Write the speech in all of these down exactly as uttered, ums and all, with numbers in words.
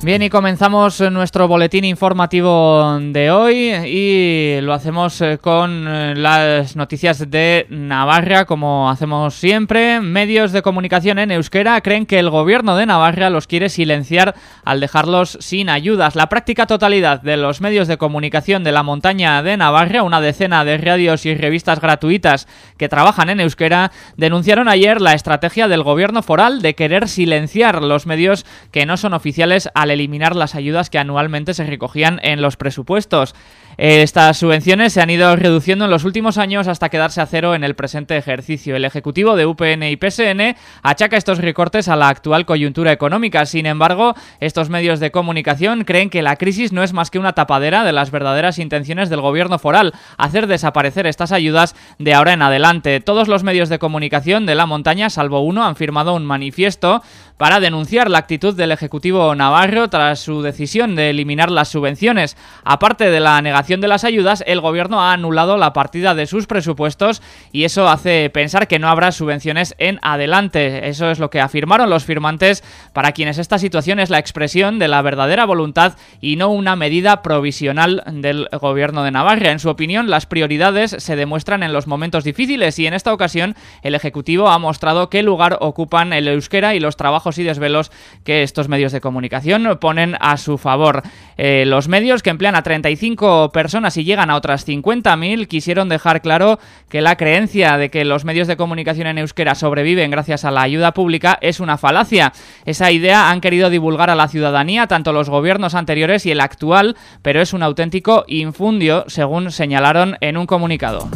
Bien, y comenzamos nuestro boletín informativo de hoy y lo hacemos con las noticias de Navarra, como hacemos siempre. Medios de comunicación en euskera creen que el gobierno de Navarra los quiere silenciar al dejarlos sin ayudas. La práctica totalidad de los medios de comunicación de la montaña de Navarra, una decena de radios y revistas gratuitas que trabajan en euskera, denunciaron ayer la estrategia del gobierno foral de querer silenciar los medios que no son oficiales al eliminar las ayudas que anualmente se recogían en los presupuestos. Estas subvenciones se han ido reduciendo en los últimos años hasta quedarse a cero en el presente ejercicio. El ejecutivo de U P N y P S N achaca estos recortes a la actual coyuntura económica. Sin embargo, estos medios de comunicación creen que la crisis no es más que una tapadera de las verdaderas intenciones del gobierno foral, hacer desaparecer estas ayudas de ahora en adelante. Todos los medios de comunicación de la montaña, salvo uno, han firmado un manifiesto para denunciar la actitud del ejecutivo navarro tras su decisión de eliminar las subvenciones. Aparte de la negación de las ayudas, el gobierno ha anulado la partida de sus presupuestos y eso hace pensar que no habrá subvenciones en adelante. Eso es lo que afirmaron los firmantes, para quienes esta situación es la expresión de la verdadera voluntad y no una medida provisional del gobierno de Navarra. En su opinión, las prioridades se demuestran en los momentos difíciles y en esta ocasión el ejecutivo ha mostrado qué lugar ocupan el euskera y los trabajos y desvelos que estos medios de comunicación ponen a su favor. Eh, los medios, que emplean a treinta y cinco personas y llegan a otras cincuenta mil, quisieron dejar claro que la creencia de que los medios de comunicación en euskera sobreviven gracias a la ayuda pública es una falacia. Esa idea han querido divulgar a la ciudadanía tanto los gobiernos anteriores y el actual, pero es un auténtico infundio, según señalaron en un comunicado.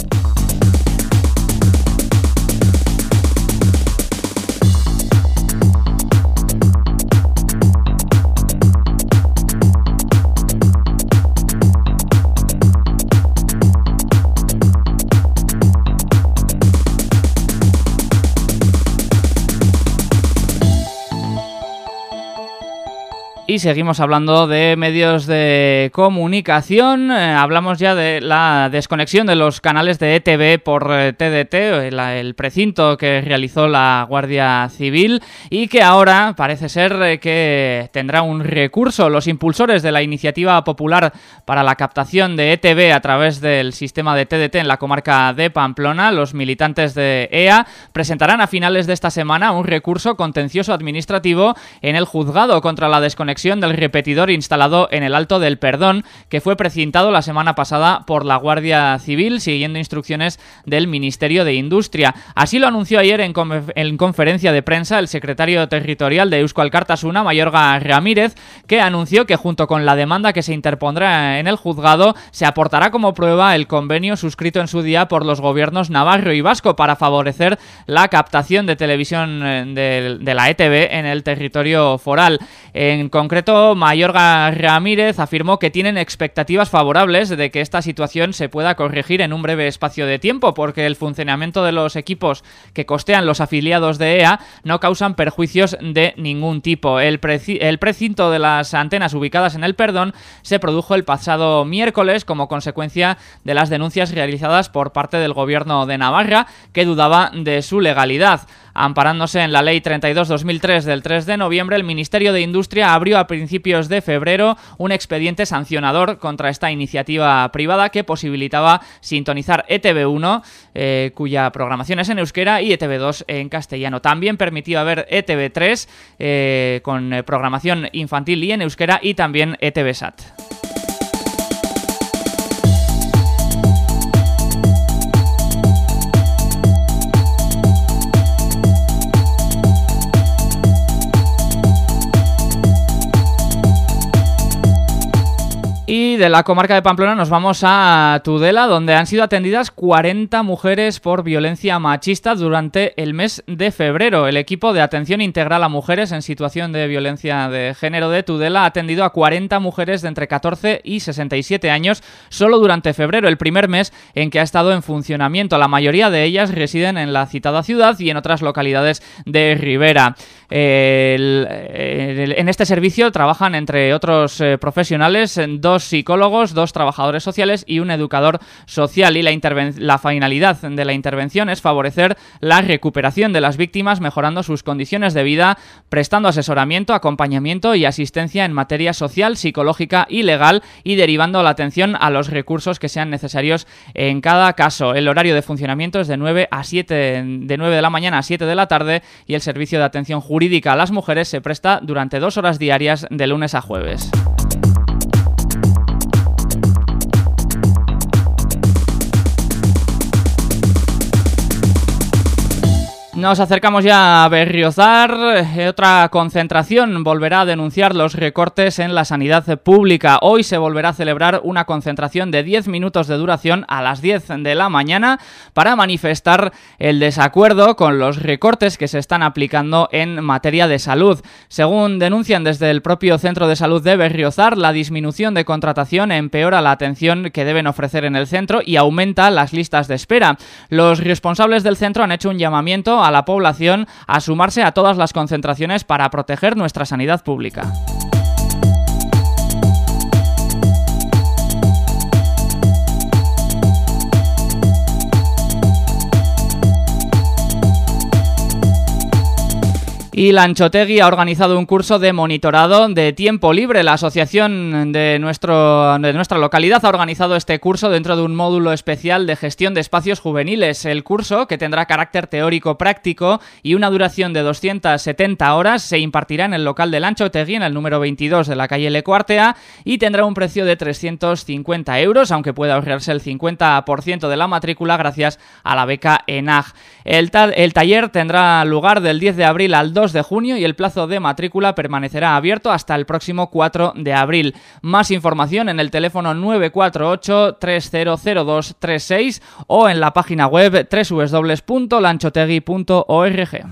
Y seguimos hablando de medios de comunicación. Eh, hablamos ya de la desconexión de los canales de E T V por eh, T D T, el, el precinto que realizó la Guardia Civil y que ahora parece ser eh, que tendrá un recurso. Los impulsores de la iniciativa popular para la captación de E T V a través del sistema de T D T en la comarca de Pamplona, los militantes de E A, presentarán a finales de esta semana un recurso contencioso administrativo en el juzgado contra la desconexión del repetidor instalado en el Alto del Perdón, que fue precintado la semana pasada por la Guardia Civil siguiendo instrucciones del Ministerio de Industria. Así lo anunció ayer en, com- en conferencia de prensa el secretario territorial de Eusko Alkartasuna, Mayorga Ramírez, que anunció que junto con la demanda que se interpondrá en el juzgado se aportará como prueba el convenio suscrito en su día por los gobiernos navarro y vasco para favorecer la captación de televisión de, de la E T V en el territorio foral. En concreto, Mayorga Ramírez afirmó que tienen expectativas favorables de que esta situación se pueda corregir en un breve espacio de tiempo, porque el funcionamiento de los equipos que costean los afiliados de E A no causan perjuicios de ningún tipo. El, preci- el precinto de las antenas ubicadas en el Perdón se produjo el pasado miércoles como consecuencia de las denuncias realizadas por parte del gobierno de Navarra, que dudaba de su legalidad. Amparándose en la Ley treinta y dos barra dos mil tres del tres de noviembre, el Ministerio de Industria abrió a principios de febrero un expediente sancionador contra esta iniciativa privada que posibilitaba sintonizar E T V uno, eh, cuya programación es en euskera, y E T V dos en castellano. También permitía ver E T V tres eh, con eh, programación infantil y en euskera, y también E T V Sat. Y de la comarca de Pamplona nos vamos a Tudela, donde han sido atendidas cuarenta mujeres por violencia machista durante el mes de febrero. El equipo de atención integral a mujeres en situación de violencia de género de Tudela ha atendido a cuarenta mujeres de entre catorce y sesenta y siete años solo durante febrero, el primer mes en que ha estado en funcionamiento. La mayoría de ellas residen en la citada ciudad y en otras localidades de Ribera. Eh, el, el, en este servicio trabajan, entre otros eh, profesionales, dos psicólogos, dos trabajadores sociales y un educador social. Y la, la finalidad de la intervención es favorecer la recuperación de las víctimas, mejorando sus condiciones de vida, prestando asesoramiento, acompañamiento y asistencia en materia social, psicológica y legal, y derivando la atención a los recursos que sean necesarios en cada caso. El horario de funcionamiento es de nueve a siete, de nueve de la mañana a siete de la tarde, y el servicio de atención jurídica a las mujeres se presta durante dos horas diarias de lunes a jueves. Nos acercamos ya a Berriozar. Otra concentración volverá a denunciar los recortes en la sanidad pública. Hoy se volverá a celebrar una concentración de diez minutos de duración a las diez de la mañana para manifestar el desacuerdo con los recortes que se están aplicando en materia de salud. Según denuncian desde el propio Centro de Salud de Berriozar, la disminución de contratación empeora la atención que deben ofrecer en el centro y aumenta las listas de espera. Los responsables del centro han hecho un llamamiento a la población a sumarse a todas las concentraciones para proteger nuestra sanidad pública. Y Lanchotegui ha organizado un curso de monitorado de tiempo libre. La asociación de, nuestro, de nuestra localidad ha organizado este curso dentro de un módulo especial de gestión de espacios juveniles. El curso, que tendrá carácter teórico-práctico y una duración de doscientas setenta horas, se impartirá en el local de Lanchotegui, en el número veintidós de la calle Lecuartea, y tendrá un precio de trescientos cincuenta euros, aunque puede ahorrarse el cincuenta por ciento de la matrícula gracias a la beca ENAG. El, ta- el taller tendrá lugar del diez de abril al dos de junio y el plazo de matrícula permanecerá abierto hasta el próximo cuatro de abril. Más información en el teléfono nueve cuatro ocho, tres cero cero dos tres seis o en la página web doble u doble u doble u punto lanchotegui punto org.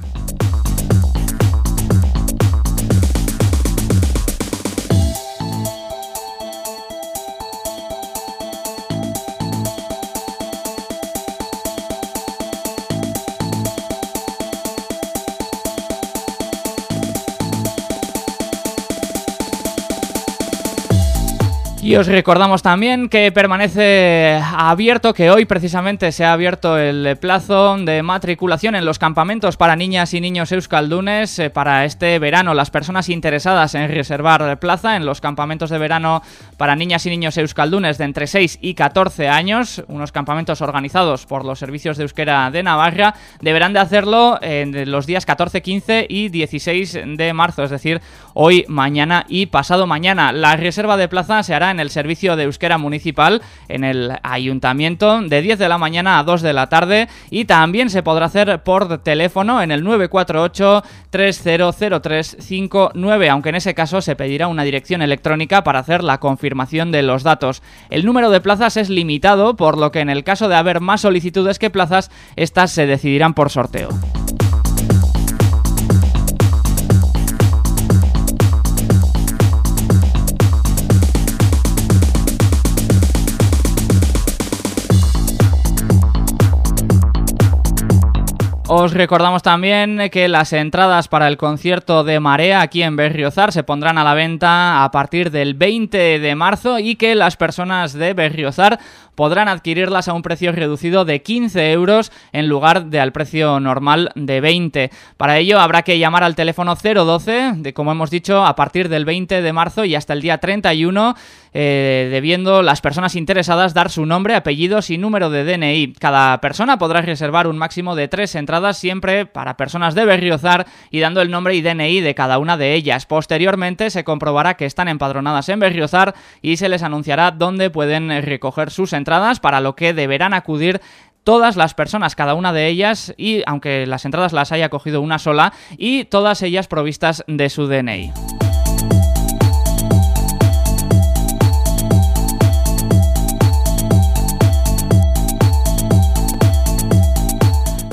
Y os recordamos también que permanece abierto, que hoy precisamente se ha abierto el plazo de matriculación en los campamentos para niñas y niños euskaldunes eh, para este verano. Las personas interesadas en reservar plaza en los campamentos de verano para niñas y niños euskaldunes de entre seis y catorce años, unos campamentos organizados por los servicios de euskera de Navarra, deberán de hacerlo en los días catorce, quince y dieciséis de marzo, es decir, hoy, mañana y pasado mañana. La reserva de plaza se hará en el servicio de euskera municipal en el ayuntamiento de diez de la mañana a dos de la tarde, y también se podrá hacer por teléfono en el nueve cuatro ocho, tres cero cero tres cinco nueve, aunque en ese caso se pedirá una dirección electrónica para hacer la confirmación de los datos. El número de plazas es limitado, por lo que en el caso de haber más solicitudes que plazas, estas se decidirán por sorteo. Os recordamos también que las entradas para el concierto de Marea aquí en Berriozar se pondrán a la venta a partir del veinte de marzo y que las personas de Berriozar podrán adquirirlas a un precio reducido de quince euros en lugar de al precio normal de veinte. Para ello habrá que llamar al teléfono cero doce, de, como hemos dicho, a partir del veinte de marzo y hasta el día treinta y uno, eh, debiendo las personas interesadas dar su nombre, apellidos y número de D N I. Cada persona podrá reservar un máximo de tres entradas, siempre para personas de Berriozar, y dando el nombre y D N I de cada una de ellas. Posteriormente se comprobará que están empadronadas en Berriozar y se les anunciará dónde pueden recoger sus entradas, para lo que deberán acudir todas las personas, cada una de ellas, y aunque las entradas las haya cogido una sola, y todas ellas provistas de su D N I.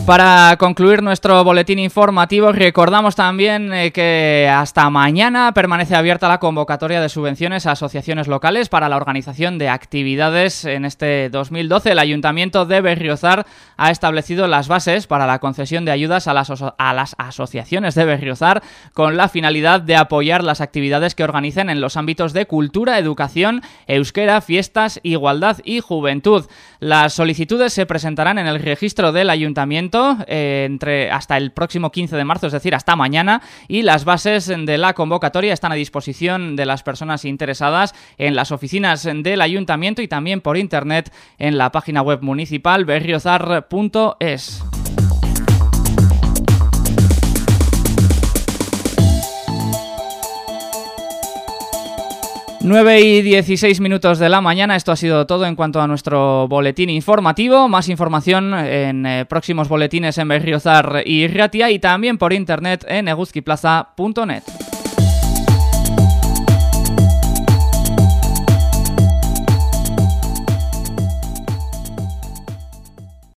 Para concluir nuestro boletín informativo, recordamos también eh, que hasta mañana permanece abierta la convocatoria de subvenciones a asociaciones locales para la organización de actividades en este dos mil doce. El Ayuntamiento de Berriozar ha establecido las bases para la concesión de ayudas a las, a las asociaciones de Berriozar con la finalidad de apoyar las actividades que organicen en los ámbitos de cultura, educación, euskera, fiestas, igualdad y juventud. Las solicitudes se presentarán en el registro del Ayuntamiento Eh, entre hasta el próximo quince de marzo, es decir, hasta mañana, y las bases de la convocatoria están a disposición de las personas interesadas en las oficinas del Ayuntamiento y también por internet en la página web municipal berriozar punto es. nueve y dieciséis minutos de la mañana, esto ha sido todo en cuanto a nuestro boletín informativo. Más información en eh, próximos boletines en Berriozar y Ratia y también por internet en eguzkiplaza punto net.